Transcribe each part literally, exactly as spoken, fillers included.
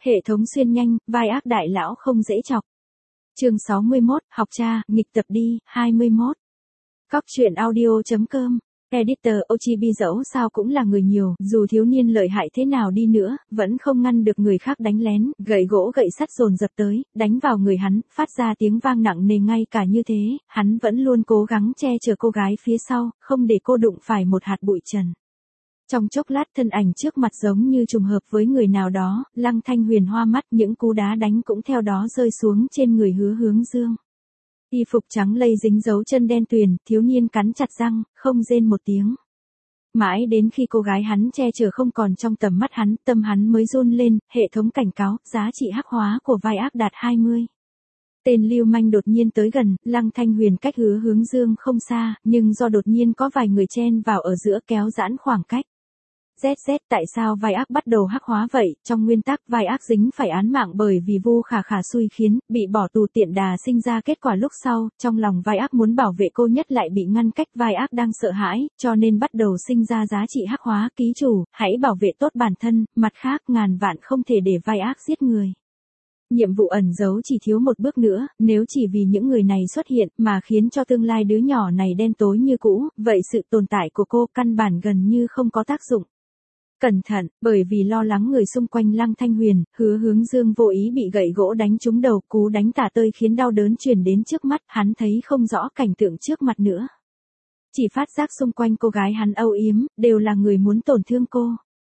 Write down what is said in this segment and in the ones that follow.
Hệ thống xuyên nhanh, vai ác đại lão không dễ chọc. Chương sáu mươi mốt, học cha, nghịch tập đi, hai mươi mốt. Cóc truyện audio.com. Editor Ochibi dẫu sao cũng là người nhiều, dù thiếu niên lợi hại thế nào đi nữa, vẫn không ngăn được người khác đánh lén, gậy gỗ gậy sắt dồn dập tới, đánh vào người hắn, phát ra tiếng vang nặng nề. Ngay cả như thế, hắn vẫn luôn cố gắng che chở cô gái phía sau, không để cô đụng phải một hạt bụi trần. Trong chốc lát thân ảnh trước mặt giống như trùng hợp với người nào đó, Lăng Thanh Huyền hoa mắt, những cú đá đánh cũng theo đó rơi xuống trên người Hứa Hướng Dương. Y phục trắng lây dính dấu chân đen tuyền, thiếu niên cắn chặt răng, không rên một tiếng. Mãi đến khi cô gái hắn che chở không còn trong tầm mắt hắn, tâm hắn mới run lên, hệ thống cảnh cáo, giá trị hắc hóa của vai ác đạt hai mươi. Tên lưu manh đột nhiên tới gần, Lăng Thanh Huyền cách Hứa Hướng Dương không xa, nhưng do đột nhiên có vài người chen vào ở giữa kéo giãn khoảng cách. Z Z tại sao vai ác bắt đầu hắc hóa vậy? Trong nguyên tắc vai ác dính phải án mạng bởi vì Vu Khả Khả xui khiến, bị bỏ tù tiện đà sinh ra kết quả lúc sau, trong lòng vai ác muốn bảo vệ cô nhất lại bị ngăn cách, vai ác đang sợ hãi, cho nên bắt đầu sinh ra giá trị hắc hóa. Ký chủ, hãy bảo vệ tốt bản thân, mặt khác ngàn vạn không thể để vai ác giết người. Nhiệm vụ ẩn giấu chỉ thiếu một bước nữa, nếu chỉ vì những người này xuất hiện mà khiến cho tương lai đứa nhỏ này đen tối như cũ, vậy sự tồn tại của cô căn bản gần như không có tác dụng. Cẩn thận, bởi vì lo lắng người xung quanh Lăng Thanh Huyền, Hứa Hướng Dương vô ý bị gậy gỗ đánh trúng đầu, cú đánh tả tơi khiến đau đớn truyền đến trước mắt, hắn thấy không rõ cảnh tượng trước mặt nữa. Chỉ phát giác xung quanh cô gái hắn âu yếm, đều là người muốn tổn thương cô.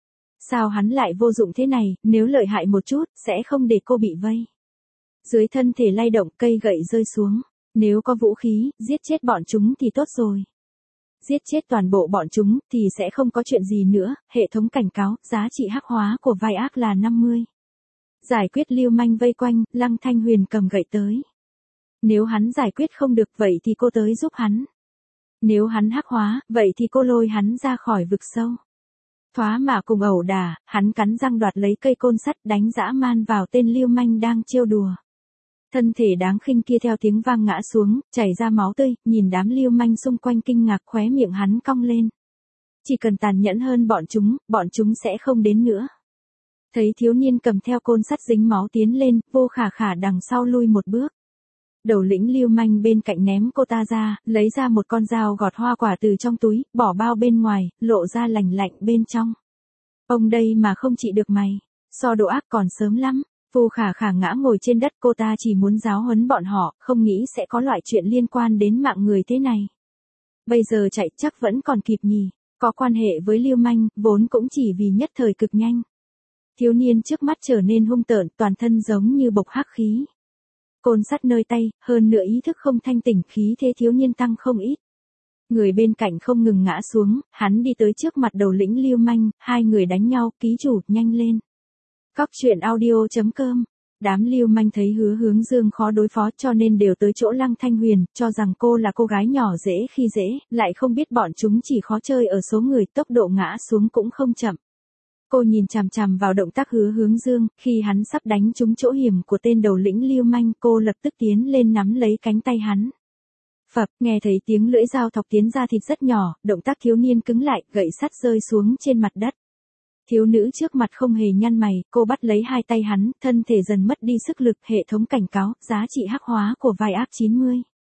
Sao hắn lại vô dụng thế này, nếu lợi hại một chút, sẽ không để cô bị vây. Dưới thân thể lay động, cây gậy rơi xuống. Nếu có vũ khí, giết chết bọn chúng thì tốt rồi. Giết chết toàn bộ bọn chúng, thì sẽ không có chuyện gì nữa. Hệ thống cảnh cáo, giá trị hắc hóa của vai ác là năm mươi. Giải quyết lưu manh vây quanh, Lăng Thanh Huyền cầm gậy tới. Nếu hắn giải quyết không được, vậy thì cô tới giúp hắn. Nếu hắn hắc hóa, vậy thì cô lôi hắn ra khỏi vực sâu. Thoá mạ cùng ẩu đả, hắn cắn răng đoạt lấy cây côn sắt đánh dã man vào tên lưu manh đang trêu đùa. Thân thể đáng khinh kia theo tiếng vang ngã xuống, chảy ra máu tươi, nhìn đám lưu manh xung quanh kinh ngạc, khóe miệng hắn cong lên. Chỉ cần tàn nhẫn hơn bọn chúng, bọn chúng sẽ không đến nữa. Thấy thiếu niên cầm theo côn sắt dính máu tiến lên, Vô Khả Khả đằng sau lui một bước. Đầu lĩnh lưu manh bên cạnh ném cô ta ra, lấy ra một con dao gọt hoa quả từ trong túi, bỏ bao bên ngoài, lộ ra lành lạnh bên trong. Ông đây mà không trị được mày, so độ ác còn sớm lắm. Vu Khả Khả ngã ngồi trên đất, cô ta chỉ muốn giáo huấn bọn họ, không nghĩ sẽ có loại chuyện liên quan đến mạng người thế này. Bây giờ chạy chắc vẫn còn kịp nhỉ, có quan hệ với lưu manh, vốn cũng chỉ vì nhất thời cực nhanh. Thiếu niên trước mắt trở nên hung tợn, toàn thân giống như bộc hắc khí. Côn sắt nơi tay, hơn nữa ý thức không thanh tỉnh, khí thế thiếu niên tăng không ít. Người bên cạnh không ngừng ngã xuống, hắn đi tới trước mặt đầu lĩnh lưu manh, hai người đánh nhau, ký chủ, nhanh lên. Cóc truyện audio.com. Đám lưu manh thấy Hứa Hướng Dương khó đối phó cho nên đều tới chỗ Lăng Thanh Huyền, cho rằng cô là cô gái nhỏ dễ khi dễ, lại không biết bọn chúng chỉ khó chơi ở số người, tốc độ ngã xuống cũng không chậm. Cô nhìn chằm chằm vào động tác Hứa Hướng Dương, khi hắn sắp đánh trúng chỗ hiểm của tên đầu lĩnh lưu manh, cô lập tức tiến lên nắm lấy cánh tay hắn. Phập, nghe thấy tiếng lưỡi dao thọc tiến ra thịt rất nhỏ, động tác thiếu niên cứng lại, gậy sắt rơi xuống trên mặt đất. Thiếu nữ trước mặt không hề nhăn mày, cô bắt lấy hai tay hắn, thân thể dần mất đi sức lực, hệ thống cảnh cáo, giá trị hắc hóa của vai ác chín mươi.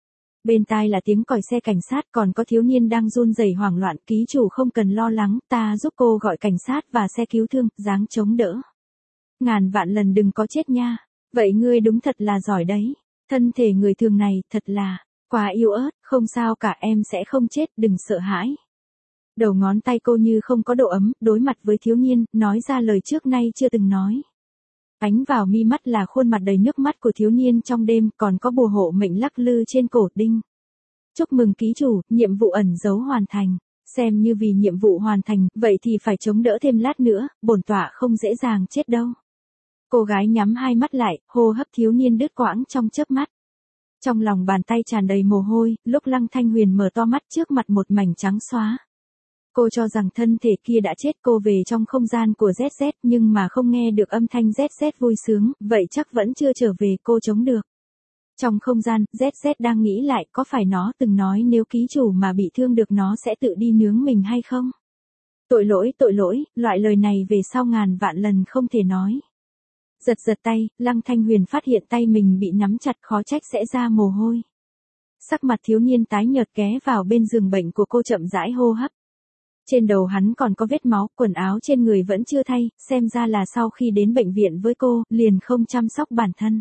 Bên tai là tiếng còi xe cảnh sát, còn có thiếu niên đang run rẩy hoảng loạn, ký chủ không cần lo lắng, ta giúp cô gọi cảnh sát và xe cứu thương, dáng chống đỡ. Ngàn vạn lần đừng có chết nha, vậy ngươi đúng thật là giỏi đấy, thân thể người thường này, thật là, quá yếu ớt, không sao cả, em sẽ không chết, đừng sợ hãi. Đầu ngón tay cô như không có độ ấm, đối mặt với thiếu niên, nói ra lời trước nay chưa từng nói. Ánh vào mi mắt là khuôn mặt đầy nước mắt của thiếu niên trong đêm, còn có bùa hộ mệnh lắc lư trên cổ đinh. Chúc mừng ký chủ, nhiệm vụ ẩn giấu hoàn thành. Xem như vì nhiệm vụ hoàn thành, vậy thì phải chống đỡ thêm lát nữa, bổn tọa không dễ dàng chết đâu. Cô gái nhắm hai mắt lại, hô hấp thiếu niên đứt quãng trong chớp mắt. Trong lòng bàn tay tràn đầy mồ hôi, lúc Lăng Thanh Huyền mở to mắt trước mặt một mảnh trắng xóa. Cô cho rằng thân thể kia đã chết, cô về trong không gian của Z Z nhưng mà không nghe được âm thanh Z Z vui sướng, vậy chắc vẫn chưa trở về, cô chống được. Trong không gian, Z Z đang nghĩ lại có phải nó từng nói nếu ký chủ mà bị thương được nó sẽ tự đi nướng mình hay không? Tội lỗi, tội lỗi, loại lời này về sau ngàn vạn lần không thể nói. Giật giật tay, Lăng Thanh Huyền phát hiện tay mình bị nắm chặt, khó trách sẽ ra mồ hôi. Sắc mặt thiếu niên tái nhợt ghé vào bên giường bệnh của cô chậm rãi hô hấp. Trên đầu hắn còn có vết máu, quần áo trên người vẫn chưa thay, xem ra là sau khi đến bệnh viện với cô, liền không chăm sóc bản thân.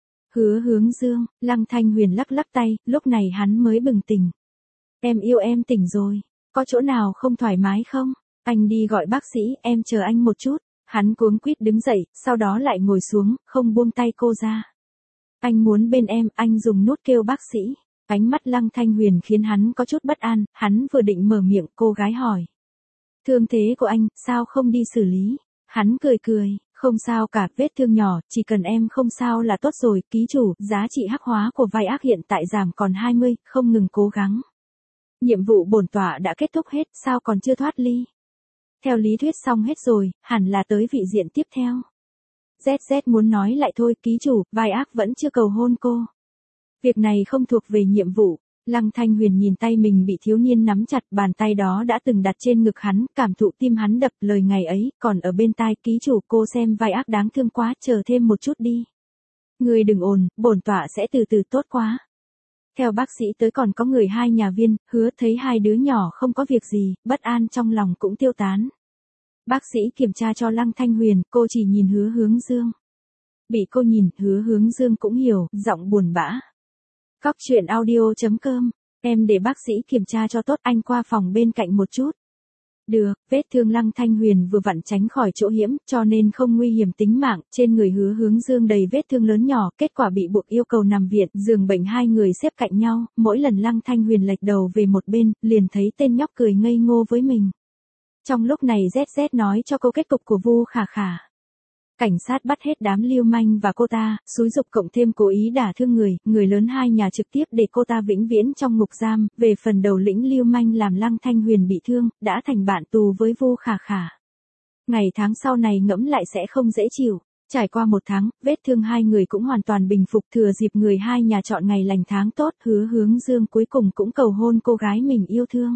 Hứa Hướng Dương, Lăng Thanh Huyền lắc lắc tay, lúc này hắn mới bừng tỉnh. Em yêu em tỉnh rồi, có chỗ nào không thoải mái không? Anh đi gọi bác sĩ, em chờ anh một chút. Hắn cuống quýt đứng dậy, sau đó lại ngồi xuống, không buông tay cô ra. Anh muốn bên em, anh dùng nút kêu bác sĩ. Ánh mắt Lăng Thanh Huyền khiến hắn có chút bất an, hắn vừa định mở miệng, cô gái hỏi. Thương thế của anh, sao không đi xử lý? Hắn cười cười, không sao cả, vết thương nhỏ, chỉ cần em không sao là tốt rồi, ký chủ, giá trị hắc hóa của vai ác hiện tại giảm còn hai mươi, không ngừng cố gắng. Nhiệm vụ bổn tọa đã kết thúc hết, sao còn chưa thoát ly? Theo lý thuyết xong hết rồi, hẳn là tới vị diện tiếp theo. dét dét muốn nói lại thôi, ký chủ, vai ác vẫn chưa cầu hôn cô. Việc này không thuộc về nhiệm vụ. Lăng Thanh Huyền nhìn tay mình bị thiếu niên nắm chặt, bàn tay đó đã từng đặt trên ngực hắn, cảm thụ tim hắn đập, lời ngày ấy, còn ở bên tai, ký chủ, cô xem vai ác đáng thương quá, chờ thêm một chút đi. Người đừng ồn, bổn tọa sẽ từ từ tốt quá. Theo bác sĩ tới còn có người hai nhà viên, Hứa thấy hai đứa nhỏ không có việc gì, bất an trong lòng cũng tiêu tán. Bác sĩ kiểm tra cho Lăng Thanh Huyền, cô chỉ nhìn Hứa Hướng Dương. Bị cô nhìn, Hứa Hướng Dương cũng hiểu, giọng buồn bã. Cóc truyện audio chấm com, em để bác sĩ kiểm tra cho tốt, anh qua phòng bên cạnh một chút. Được, vết thương Lăng Thanh Huyền vừa vặn tránh khỏi chỗ hiểm, cho nên không nguy hiểm tính mạng, trên người Hứa Hướng Dương đầy vết thương lớn nhỏ, kết quả bị buộc yêu cầu nằm viện, giường bệnh hai người xếp cạnh nhau, mỗi lần Lăng Thanh Huyền lệch đầu về một bên, liền thấy tên nhóc cười ngây ngô với mình. Trong lúc này dét dét nói cho cô kết cục của Vu Khả Khả. Cảnh sát bắt hết đám lưu manh và cô ta, xúi giục cộng thêm cố ý đả thương người, người lớn hai nhà trực tiếp để cô ta vĩnh viễn trong ngục giam, về phần đầu lĩnh lưu manh làm Lăng Thanh Huyền bị thương, đã thành bạn tù với Vu Khả Khả. Ngày tháng sau này ngẫm lại sẽ không dễ chịu. Trải qua một tháng, vết thương hai người cũng hoàn toàn bình phục, thừa dịp người hai nhà chọn ngày lành tháng tốt, Hứa Hướng Dương cuối cùng cũng cầu hôn cô gái mình yêu thương.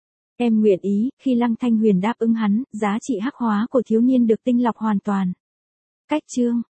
Em nguyện ý, khi Lăng Thanh Huyền đáp ứng hắn, giá trị hắc hóa của thiếu niên được tinh lọc hoàn toàn. Cách chương